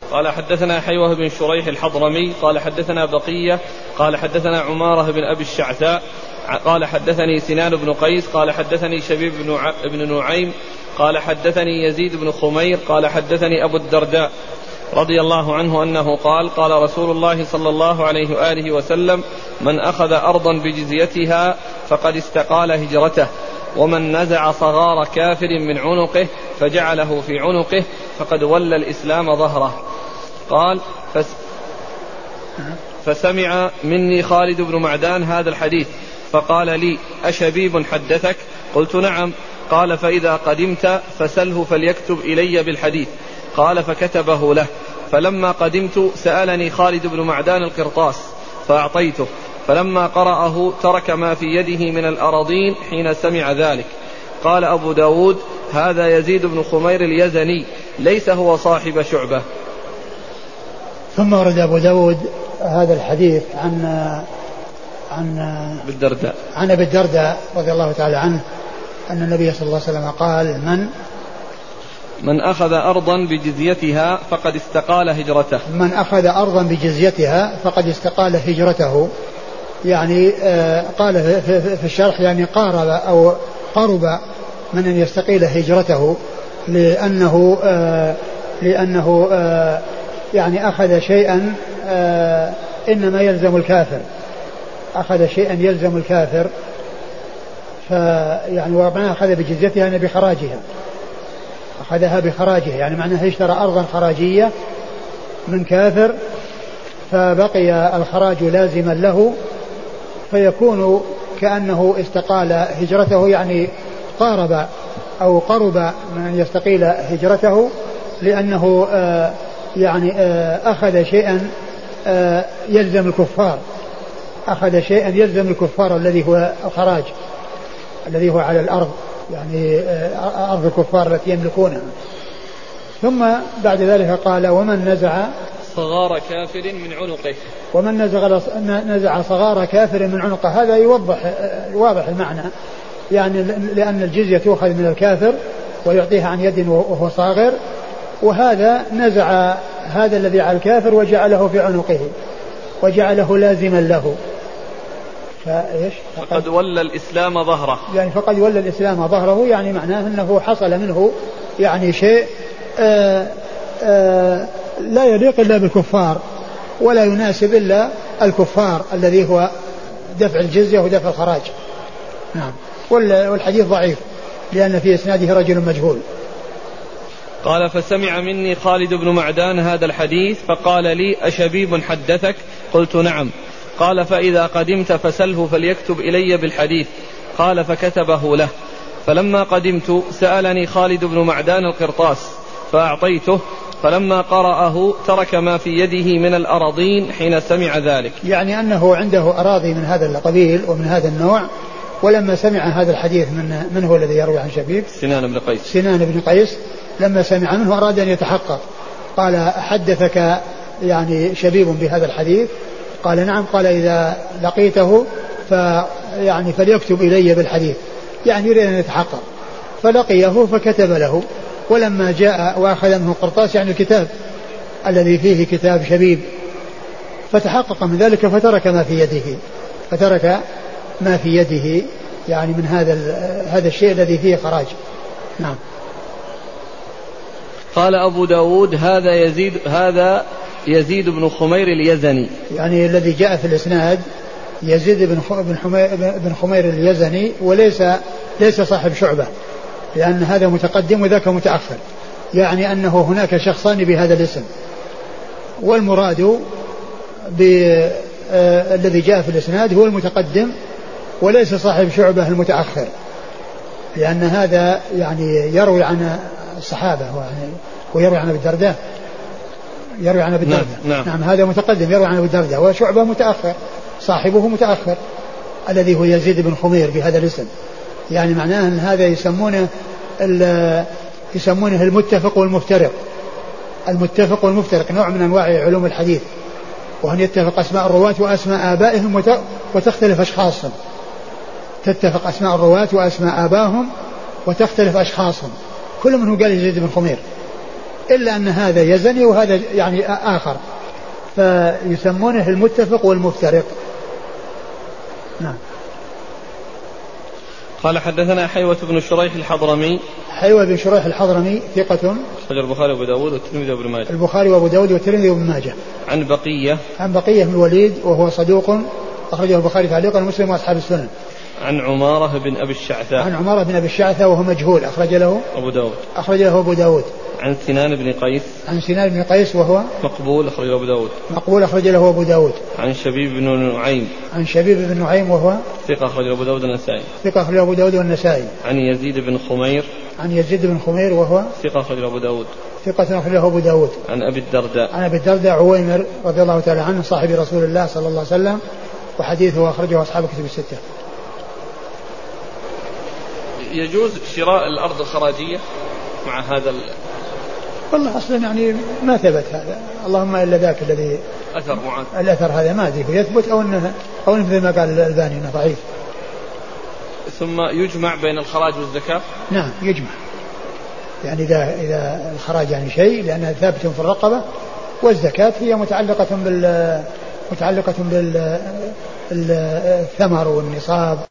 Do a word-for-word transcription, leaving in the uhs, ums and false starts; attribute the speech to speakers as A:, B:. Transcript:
A: قال حدثنا حيوة بن شريح الحضرمي قال حدثنا بقية قال حدثنا عمارة بن أبي الشعثاء قال حدثني سنان بن قيس قال حدثني شبيب بن, ع... بن نعيم قال حدثني يزيد بن خمير قال حدثني أبو الدرداء رضي الله عنه أنه قال قال رسول الله صلى الله عليه وآله وسلم من أخذ أرضا بجزيتها فقد استقال هجرته ومن نزع صغار كافر من عنقه فجعله في عنقه فقد ولى الإسلام ظهره. قال فس فسمع مني خالد بن معدان هذا الحديث فقال لي أشبيب حدثك؟ قلت نعم. قال فإذا قدمت فسله فليكتب إلي بالحديث. قال فكتبه له. فلما قدمت سألني خالد بن معدان القرطاس فأعطيته فلما قرأه ترك ما في يده من الأراضين حين سمع ذلك. قال أبو داود هذا يزيد بن خمير اليزني ليس هو صاحب شعبة.
B: ثم ورد أبو داود هذا الحديث عن عن
A: بالدرداء
B: عن أبي الدرداء رضي الله تعالى عنه أن النبي صلى الله عليه وسلم قال من
A: من أخذ أرضا بجزيتها فقد استقال هجرته.
B: من أخذ أرضا بجزيتها فقد استقال هجرته. يعني آه قال في الشرح يعني قارب أو قرب من أن يستقيل هجرته لأنه آه لأنه آه يعني أخذ شيئا آه إنما يلزم الكافر أخذ شيئا يلزم الكافر فيعني ومعنى أخذ بجزيتها يعني بخراجها أخذها بخراجها يعني معناه اشترى أرضا خراجية من كافر فبقي الخراج لازما له فيكون كأنه استقال هجرته يعني قارب أو قرب من أن يستقيل هجرته لأنه آه يعني آه أخذ شيئا آه يلزم الكفار أخذ شيئا يلزم الكفار الذي هو الخراج الذي هو على الأرض يعني آه أرض الكفار التي يملكونها. ثم بعد ذلك قال ومن نزع
A: صغار كافر من عنقه
B: ومن نزع نزع صغار كافر من عنقه. هذا يوضح واضح المعنى يعني لأن الجزية تؤخذ من الكافر ويعطيها عن يد وهو صاغر وهذا نزع هذا الذي على الكافر وجعله في عنقه وجعله لازما له فإيش
A: فقد ولى الإسلام ظهره
B: يعني فقد ولى الإسلام ظهره يعني معناه أنه حصل منه يعني شيء آآ آآ لا يليق إلا بالكفار ولا يناسب إلا الكفار الذي هو دفع الجزية ودفع الخراج. نعم. والحديث ضعيف لأن في إسناده رجل مجهول.
A: قال فسمع مني خالد بن معدان هذا الحديث فقال لي أشبيب حدثك؟ قلت نعم. قال فإذا قدمت فسله فليكتب إلي بالحديث. قال فكتبه له. فلما قدمت سألني خالد بن معدان القرطاس فأعطيته فلما قرأه ترك ما في يده من الأراضين حين سمع ذلك.
B: يعني أنه عنده أراضي من هذا القبيل ومن هذا النوع ولما سمع هذا الحديث من من هو الذي يروي عن شبيب؟
A: سنان بن قيس.
B: سنان بن قيس لما سمع منه أراد أن يتحقق قال حدثك يعني شبيب بهذا الحديث؟ قال نعم. قال إذا لقيته فيعني فليكتب إلي بالحديث يعني يريد أن يتحقق فلقيه فكتب له ولما جاء وأخذ منه قرطاس يعني الكتاب الذي فيه كتاب شبيب فتحقق من ذلك فترك ما في يده فترك ما في يده يعني من هذا هذا الشيء الذي فيه خراج. نعم.
A: قال أبو داود هذا يزيد هذا يزيد بن خمير اليزني
B: يعني الذي جاء في الإسناد يزيد بن خمير بن خمير اليزني وليس ليس صاحب شعبة لأن هذا متقدم وذاك متأخر يعني أنه هناك شخصان بهذا الاسم والمراد بالذي جاء في الإسناد هو المتقدم وليس صاحب شعبة المتأخر لأن هذا يعني يروي عن الصحابة ويروي عن أبي الدرداء يروي عن أبي الدرداء.
A: نعم, نعم.
B: نعم هذا متقدم يروي عن أبي الدرداء وشعبة متأخر صاحبه متأخر الذي هو يزيد بن خمير بهذا الاسم يعني معناه أن هذا يسمونه يسمونه المتفق والمفترق. المتفق والمفترق نوع من أنواع علوم الحديث وأن يتفق أسماء الرواة وأسماء آبائهم وتختلف أشخاصهم تتفق أسماء الرواة وأسماء آبائهم وتختلف أشخاصهم كل منهم قال يزيد بن خمير إلا أن هذا يزني وهذا يعني آخر، فيسمونه المتفق والمفترق. نعم.
A: قال حدثنا حيوة بن شريح الحضرمي.
B: حيوة بن شريح الحضرمي ثقة
A: أخرج البخاري وأبو داود والترمذي وابن ماجه.
B: البخاري وأبو داود والترمذي وابن ماجه.
A: عن بقية.
B: عن بقية بن الوليد وهو صدوق أخرجه البخاري تعليقا ومسلم وأصحاب السنن.
A: عن عمارة بن أبي الشعثاء.
B: عن عمارة بن أبي الشعثاء وهو مجهول أخرج له
A: أبو داود.
B: أخرج له أبو داود.
A: عن سنان بن قيس.
B: عن سنان بن قيس وهو
A: مقبول أخرج له أبو داود.
B: مقبول أخرج له أبو داود.
A: عن شبيب بن نعيم.
B: عن شبيب بن نعيم وهو
A: ثقة أخرج له أبو داود والنسائي.
B: ثقة أخرج له أبو داود والنسائي.
A: عن يزيد بن خمير.
B: عن يزيد بن خمير وهو
A: ثقة أخرج له أبو داود.
B: ثقة أخرج له أبو داود.
A: عن أبي الدرداء.
B: عن أبي الدرداء عويمر رضي الله تعالى عنه صاحب رسول الله صلى الله عليه وسلم، وحديثه أخرجه أصحاب الكتب الستة.
A: يجوز شراء الأرض الخراجية مع هذا ال...
B: والله أصلا يعني ما ثبت هذا، اللهم إلا ذاك الذي
A: أثر معاذ
B: الأثر هذا ما أدري يثبت أو أنه أو أنه مثل ما قال الألباني أنه ضعيف.
A: ثم يجمع بين الخراج والزكاة.
B: نعم يجمع، يعني إذا إذا الخراج يعني شيء لأنها ثابت في الرقبة، والزكاة هي متعلقة بال متعلقة بالثمر والنصاب